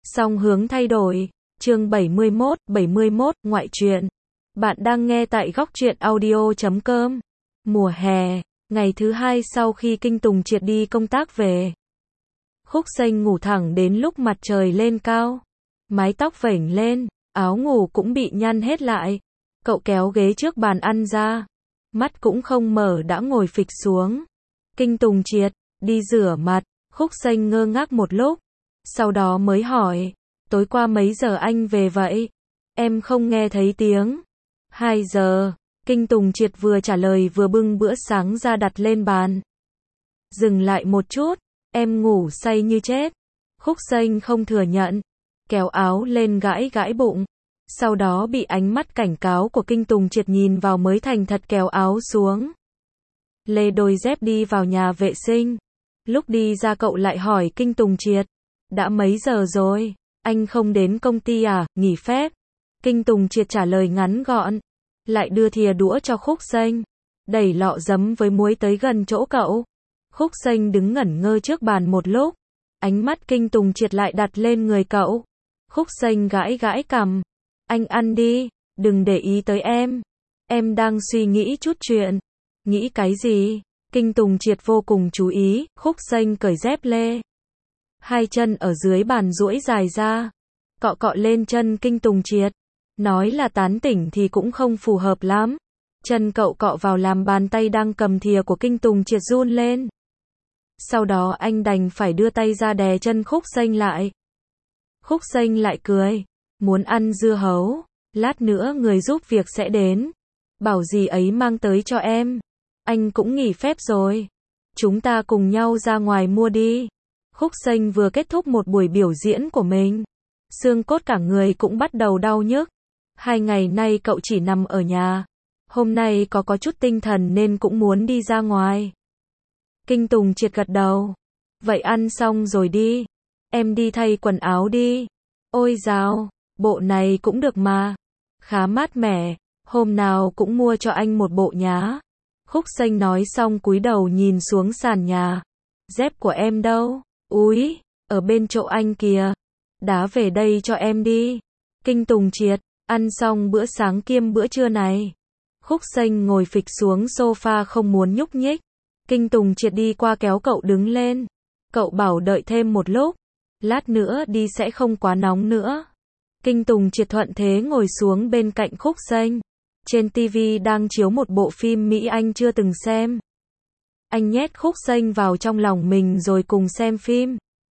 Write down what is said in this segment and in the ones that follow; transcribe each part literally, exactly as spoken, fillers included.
Song hướng thay đổi. Chương bảy mươi mốt, bảy mươi mốt, ngoại truyện. Bạn đang nghe tại góc truyện audio chấm com. Mùa hè, ngày thứ hai sau khi Kinh Tùng Triệt đi công tác về. Khúc Xanh ngủ thẳng đến lúc mặt trời lên cao. Mái tóc vểnh lên, áo ngủ cũng bị nhăn hết lại. Cậu kéo ghế trước bàn ăn ra. Mắt cũng không mở đã ngồi phịch xuống. Kinh Tùng Triệt, đi rửa mặt. Khúc Xanh ngơ ngác một lúc. Sau đó mới hỏi, tối qua mấy giờ anh về vậy? Em không nghe thấy tiếng. Hai giờ. Kinh Tùng Triệt vừa trả lời vừa bưng bữa sáng ra đặt lên bàn. Dừng lại một chút, em ngủ say như chết. Khúc Xanh không thừa nhận. Kéo áo lên gãi gãi bụng. Sau đó bị ánh mắt cảnh cáo của Kinh Tùng Triệt nhìn vào mới thành thật kéo áo xuống. Lê đôi dép đi vào nhà vệ sinh. Lúc đi ra cậu lại hỏi Kinh Tùng Triệt. Đã mấy giờ rồi? Anh không đến công ty à, nghỉ phép? Kinh Tùng Triệt trả lời ngắn gọn. Lại đưa thìa đũa cho Khúc Xanh. Đẩy lọ giấm với muối tới gần chỗ cậu. Khúc Xanh đứng ngẩn ngơ trước bàn một lúc. Ánh mắt Kinh Tùng Triệt lại đặt lên người cậu. Khúc Xanh gãi gãi cằm. Anh ăn đi, đừng để ý tới em. Em đang suy nghĩ chút chuyện. Nghĩ cái gì? Kinh Tùng Triệt vô cùng chú ý. Khúc Xanh cởi dép lê. Hai chân ở dưới bàn duỗi dài ra. Cọ cọ lên chân Kinh Tùng Triệt. Nói là tán tỉnh thì cũng không phù hợp lắm. Chân cậu cọ vào làm bàn tay đang cầm thìa của Kinh Tùng Triệt run lên. Sau đó anh đành phải đưa tay ra đè chân Khúc Xanh lại. Khúc Xanh lại cười. Muốn ăn dưa hấu. Lát nữa người giúp việc sẽ đến. Bảo gì ấy mang tới cho em. Anh cũng nghỉ phép rồi. Chúng ta cùng nhau ra ngoài mua đi. Khúc Xanh vừa kết thúc một buổi biểu diễn của mình. Xương cốt cả người cũng bắt đầu đau nhức. Hai ngày nay cậu chỉ nằm ở nhà. Hôm nay có có chút tinh thần nên cũng muốn đi ra ngoài. Kinh Tùng Triệt gật đầu. Vậy ăn xong rồi đi. Em đi thay quần áo đi. Ôi dào, bộ này cũng được mà. Khá mát mẻ, hôm nào cũng mua cho anh một bộ nhá. Khúc Xanh nói xong cúi đầu nhìn xuống sàn nhà. Dép của em đâu? Úi, ở bên chỗ anh kìa. Đá về đây cho em đi. Kinh Tùng Triệt, ăn xong bữa sáng kiêm bữa trưa này. Khúc Xanh ngồi phịch xuống sofa không muốn nhúc nhích. Kinh Tùng Triệt đi qua kéo cậu đứng lên. Cậu bảo đợi thêm một lúc. Lát nữa đi sẽ không quá nóng nữa. Kinh Tùng Triệt thuận thế ngồi xuống bên cạnh Khúc Xanh. Trên ti vi đang chiếu một bộ phim Mỹ anh chưa từng xem. Anh nhét Khúc Xanh vào trong lòng mình rồi cùng xem phim.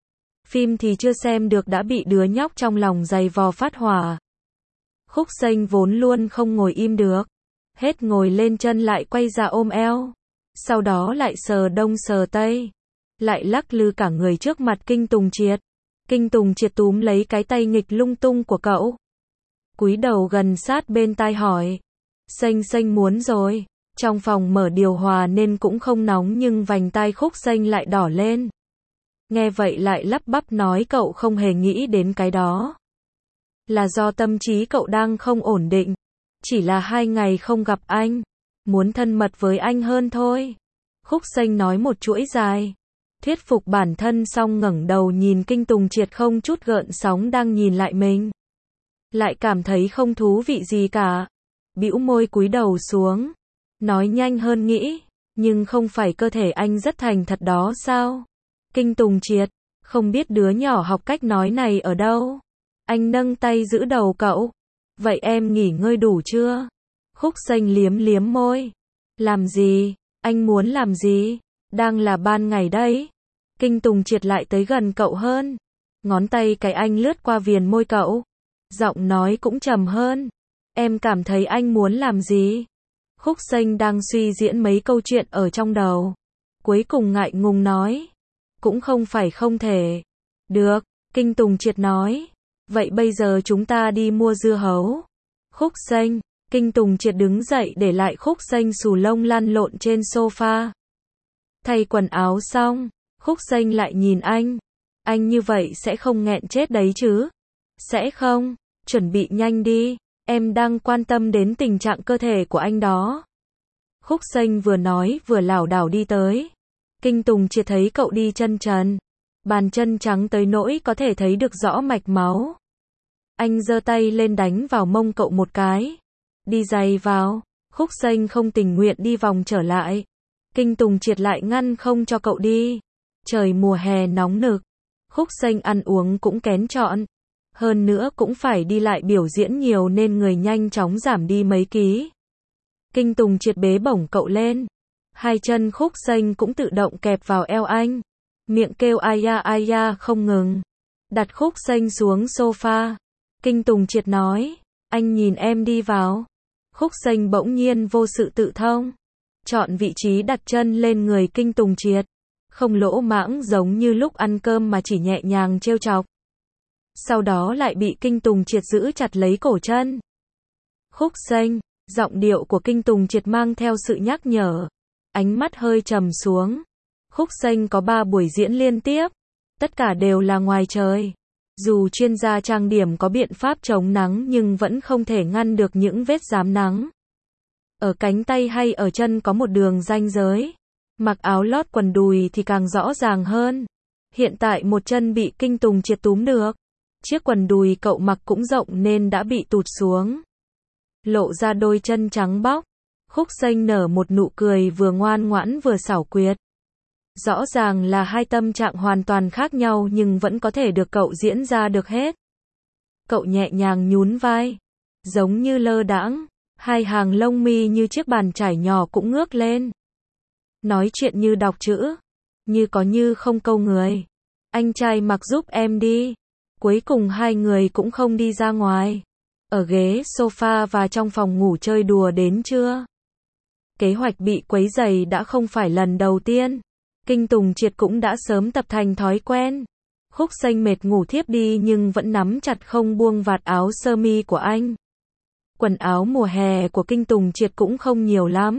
Phim thì chưa xem được đã bị đứa nhóc trong lòng giày vò phát hỏa. Khúc Xanh vốn luôn không ngồi im được. Hết ngồi lên chân lại quay ra ôm eo. Sau đó lại sờ đông sờ tây. Lại lắc lư cả người trước mặt Kinh Tùng Triệt. Kinh Tùng Triệt túm lấy cái tay nghịch lung tung của cậu. Cúi đầu gần sát bên tai hỏi. Xanh Xanh muốn rồi. Trong phòng mở điều hòa nên cũng không nóng nhưng vành tai Khúc Xanh lại đỏ lên. Nghe vậy lại lắp bắp nói cậu không hề nghĩ đến cái đó. Là do tâm trí cậu đang không ổn định. Chỉ là hai ngày không gặp anh. Muốn thân mật với anh hơn thôi. Khúc Xanh nói một chuỗi dài. Thuyết phục bản thân xong ngẩng đầu nhìn Kinh Tùng Triệt không chút gợn sóng đang nhìn lại mình. Lại cảm thấy không thú vị gì cả. Bĩu môi cúi đầu xuống. Nói nhanh hơn nghĩ. Nhưng không phải cơ thể anh rất thành thật đó sao? Kinh Tùng Triệt. Không biết đứa nhỏ học cách nói này ở đâu. Anh nâng tay giữ đầu cậu. Vậy em nghỉ ngơi đủ chưa? Khúc Xanh liếm liếm môi. Làm gì? Anh muốn làm gì? Đang là ban ngày đấy. Kinh Tùng Triệt lại tới gần cậu hơn. Ngón tay cái anh lướt qua viền môi cậu. Giọng nói cũng trầm hơn. Em cảm thấy anh muốn làm gì? Khúc Xanh đang suy diễn mấy câu chuyện ở trong đầu. Cuối cùng ngại ngùng nói. Cũng không phải không thể. Được, Kinh Tùng Triệt nói. Vậy bây giờ chúng ta đi mua dưa hấu. Khúc Xanh. Kinh Tùng Triệt đứng dậy để lại Khúc Xanh xù lông lăn lộn trên sofa. Thay quần áo xong, Khúc Xanh lại nhìn anh. Anh như vậy sẽ không nghẹn chết đấy chứ? Sẽ không, chuẩn bị nhanh đi. Em đang quan tâm đến tình trạng cơ thể của anh đó. Khúc Xanh vừa nói vừa lảo đảo đi tới. Kinh Tùng Triệt thấy cậu đi chân trần. bàn chân trắng tới nỗi có thể thấy được rõ mạch máu. Anh giơ tay lên đánh vào mông cậu một cái. Đi giày vào. Khúc Xanh không tình nguyện đi vòng trở lại. Kinh Tùng Triệt lại ngăn không cho cậu đi. Trời mùa hè nóng nực. Khúc Xanh ăn uống cũng kén chọn. Hơn nữa cũng phải đi lại biểu diễn nhiều nên người nhanh chóng giảm đi mấy ký. Kinh Tùng Triệt bế bổng cậu lên. Hai chân Khúc Xanh cũng tự động kẹp vào eo anh. Miệng kêu ai da ai da không ngừng. Đặt Khúc Xanh xuống sofa. Kinh Tùng Triệt nói, anh nhìn em đi vào. Khúc Xanh bỗng nhiên vô sự tự thông. Chọn vị trí đặt chân lên người Kinh Tùng Triệt. Không lỗ mãng giống như lúc ăn cơm mà chỉ nhẹ nhàng trêu chọc. Sau đó lại bị Kinh Tùng Triệt giữ chặt lấy cổ chân. Khúc Xanh, giọng điệu của Kinh Tùng Triệt mang theo sự nhắc nhở. Ánh mắt hơi trầm xuống. Khúc Xanh có ba buổi diễn liên tiếp. Tất cả đều là ngoài trời. Dù chuyên gia trang điểm có biện pháp chống nắng nhưng vẫn không thể ngăn được những vết rám nắng. Ở cánh tay hay ở chân có một đường ranh giới. Mặc áo lót quần đùi thì càng rõ ràng hơn. Hiện tại một chân bị Kinh Tùng Triệt túm được. Chiếc quần đùi cậu mặc cũng rộng nên đã bị tụt xuống. Lộ ra đôi chân trắng bóc. Khúc Xanh nở một nụ cười vừa ngoan ngoãn vừa xảo quyệt. Rõ ràng là hai tâm trạng hoàn toàn khác nhau nhưng vẫn có thể được cậu diễn ra được hết. Cậu nhẹ nhàng nhún vai. Giống như lơ đãng. Hai hàng lông mi như chiếc bàn chải nhỏ cũng ngước lên. Nói chuyện như đọc chữ. Như có như không câu người. Anh trai mặc giúp em đi. Cuối cùng hai người cũng không đi ra ngoài. Ở ghế sofa và trong phòng ngủ chơi đùa đến trưa. Kế hoạch bị quấy rầy đã không phải lần đầu tiên. Kinh Tùng Triệt cũng đã sớm tập thành thói quen. Khúc Xanh mệt ngủ thiếp đi nhưng vẫn nắm chặt không buông vạt áo sơ mi của anh. Quần áo mùa hè của Kinh Tùng Triệt cũng không nhiều lắm.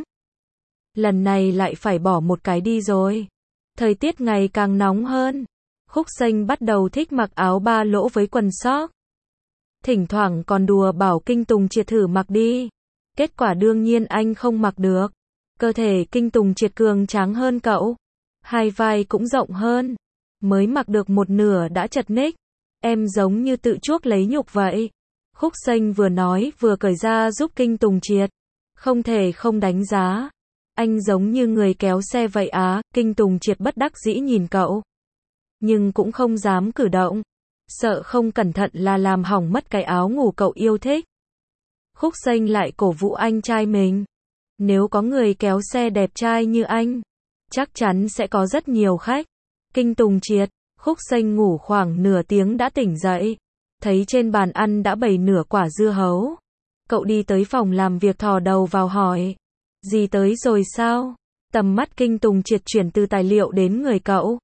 Lần này lại phải bỏ một cái đi rồi. Thời tiết ngày càng nóng hơn. Khúc Xanh bắt đầu thích mặc áo ba lỗ với quần sóc. Thỉnh thoảng còn đùa bảo Kinh Tùng Triệt thử mặc đi. Kết quả đương nhiên anh không mặc được. Cơ thể Kinh Tùng Triệt cường tráng hơn cậu. Hai vai cũng rộng hơn. Mới mặc được một nửa đã chật ních. Em giống như tự chuốc lấy nhục vậy. Khúc Xanh vừa nói vừa cởi ra giúp Kinh Tùng Triệt. Không thể không đánh giá. Anh giống như người kéo xe vậy á. Kinh Tùng Triệt bất đắc dĩ nhìn cậu. Nhưng cũng không dám cử động. Sợ không cẩn thận là làm hỏng mất cái áo ngủ cậu yêu thích. Khúc Xanh lại cổ vũ anh trai mình. Nếu có người kéo xe đẹp trai như anh, chắc chắn sẽ có rất nhiều khách. Kinh Tùng Triệt, Khúc Xanh ngủ khoảng nửa tiếng đã tỉnh dậy. Thấy trên bàn ăn đã bày nửa quả dưa hấu. Cậu đi tới phòng làm việc thò đầu vào hỏi. Gì tới rồi sao? Tầm mắt Kinh Tùng Triệt chuyển từ tài liệu đến người cậu.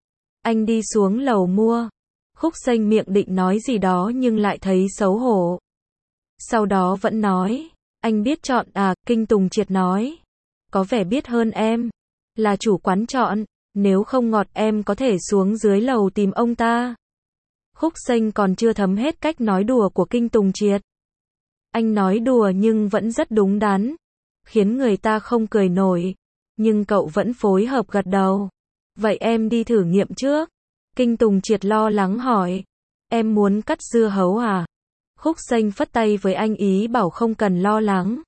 Anh đi xuống lầu mua. Khúc Xanh miệng định nói gì đó nhưng lại thấy xấu hổ. Sau đó vẫn nói. Anh biết chọn à, Kinh Tùng Triệt nói. Có vẻ biết hơn em. Là chủ quán chọn. Nếu không ngọt em có thể xuống dưới lầu tìm ông ta. Khúc Xanh còn chưa thấm hết cách nói đùa của Kinh Tùng Triệt. Anh nói đùa nhưng vẫn rất đúng đắn. Khiến người ta không cười nổi. Nhưng cậu vẫn phối hợp gật đầu. Vậy em đi thử nghiệm trước. Kinh Tùng Triệt lo lắng hỏi. Em muốn cắt dưa hấu à? Khúc Xanh phất tay với anh ý bảo không cần lo lắng.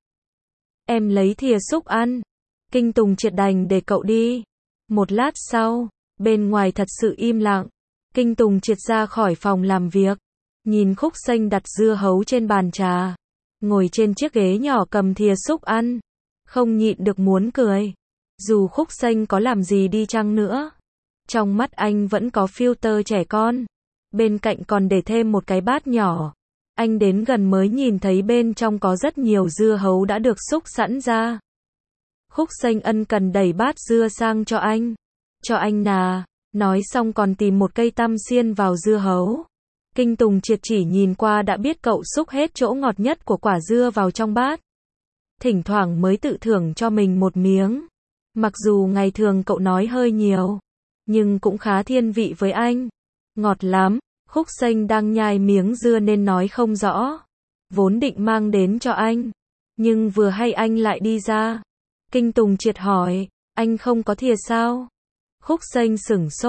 Em lấy thìa xúc ăn. Kinh Tùng Triệt đành để cậu đi. Một lát sau, bên ngoài thật sự im lặng. Kinh Tùng Triệt ra khỏi phòng làm việc. Nhìn Khúc Xanh đặt dưa hấu trên bàn trà. Ngồi trên chiếc ghế nhỏ cầm thìa xúc ăn. Không nhịn được muốn cười. Dù Khúc Xanh có làm gì đi chăng nữa. Trong mắt anh vẫn có filter trẻ con. Bên cạnh còn để thêm một cái bát nhỏ. Anh đến gần mới nhìn thấy bên trong có rất nhiều dưa hấu đã được xúc sẵn ra. Khúc Xanh ân cần đẩy bát dưa sang cho anh. Cho anh nà. Nói xong còn tìm một cây tăm xiên vào dưa hấu. Kinh Tùng Triệt chỉ nhìn qua đã biết cậu xúc hết chỗ ngọt nhất của quả dưa vào trong bát. Thỉnh thoảng mới tự thưởng cho mình một miếng. Mặc dù ngày thường cậu nói hơi nhiều. Nhưng cũng khá thiên vị với anh. Ngọt lắm. Khúc Xanh đang nhai miếng dưa nên nói không rõ. Vốn định mang đến cho anh. Nhưng vừa hay anh lại đi ra. Kinh Tùng Triệt hỏi. Anh không có thìa sao? Khúc Xanh sửng sốt.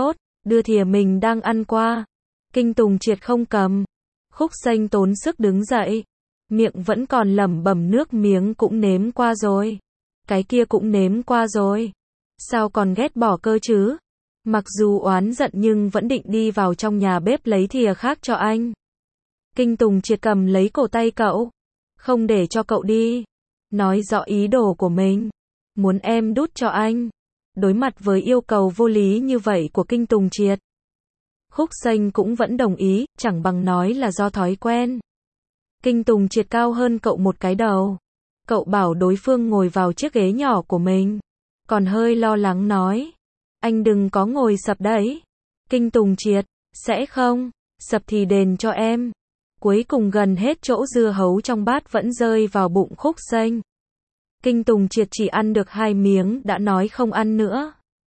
đưa thìa mình đang ăn qua. Kinh Tùng Triệt không cầm. Khúc Xanh tốn sức đứng dậy. Miệng vẫn còn lẩm bẩm nước miếng cũng nếm qua rồi. Cái kia cũng nếm qua rồi. Sao còn ghét bỏ cơ chứ? Mặc dù oán giận nhưng vẫn định đi vào trong nhà bếp lấy thìa khác cho anh. Kinh Tùng Triệt cầm lấy cổ tay cậu. Không để cho cậu đi. Nói rõ ý đồ của mình. Muốn em đút cho anh. Đối mặt với yêu cầu vô lý như vậy của Kinh Tùng Triệt, Khúc Xanh cũng vẫn đồng ý, chẳng bằng nói là do thói quen. Kinh Tùng Triệt cao hơn cậu một cái đầu. Cậu bảo đối phương ngồi vào chiếc ghế nhỏ của mình. Còn hơi lo lắng nói. Anh đừng có ngồi sập đấy. Kinh Tùng Triệt, sẽ không, sập thì đền cho em. Cuối cùng gần hết chỗ dưa hấu trong bát vẫn rơi vào bụng Khúc Xanh. Kinh Tùng Triệt chỉ ăn được hai miếng đã nói không ăn nữa.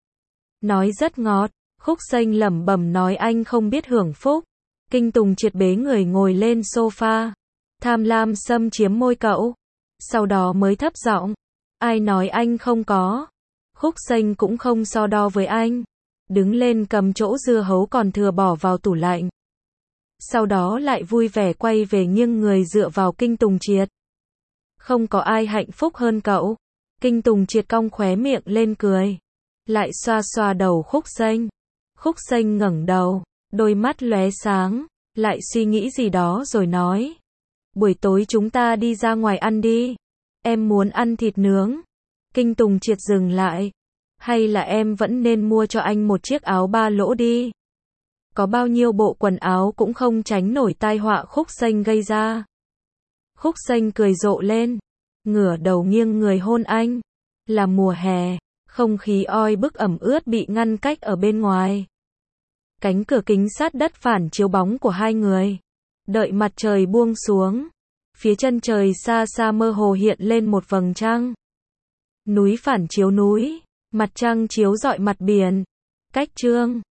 Nói rất ngọt, Khúc Xanh lẩm bẩm nói anh không biết hưởng phúc. Kinh Tùng Triệt bế người ngồi lên sofa. Tham lam xâm chiếm môi cậu. Sau đó mới thấp giọng. Ai nói anh không có. Khúc Xanh cũng không so đo với anh. Đứng lên cầm chỗ dưa hấu còn thừa bỏ vào tủ lạnh. Sau đó lại vui vẻ quay về nghiêng người dựa vào Kinh Tùng Triệt. Không có ai hạnh phúc hơn cậu. Kinh Tùng Triệt cong khóe miệng lên cười. Lại xoa xoa đầu Khúc Xanh. Khúc Xanh ngẩng đầu, đôi mắt lóe sáng, lại suy nghĩ gì đó rồi nói. Buổi tối chúng ta đi ra ngoài ăn đi. Em muốn ăn thịt nướng. Kinh Tùng Triệt dừng lại. Hay là em vẫn nên mua cho anh một chiếc áo ba lỗ đi. Có bao nhiêu bộ quần áo cũng không tránh nổi tai họa Khúc Xanh gây ra. Khúc Xanh cười rộ lên. Ngửa đầu nghiêng người hôn anh. Là mùa hè. Không khí oi bức ẩm ướt bị ngăn cách ở bên ngoài. Cánh cửa kính sát đất phản chiếu bóng của hai người. Đợi mặt trời buông xuống. Phía chân trời xa xa mơ hồ hiện lên một vầng trăng. Núi phản chiếu núi. Mặt trăng chiếu rọi mặt biển. Cách chương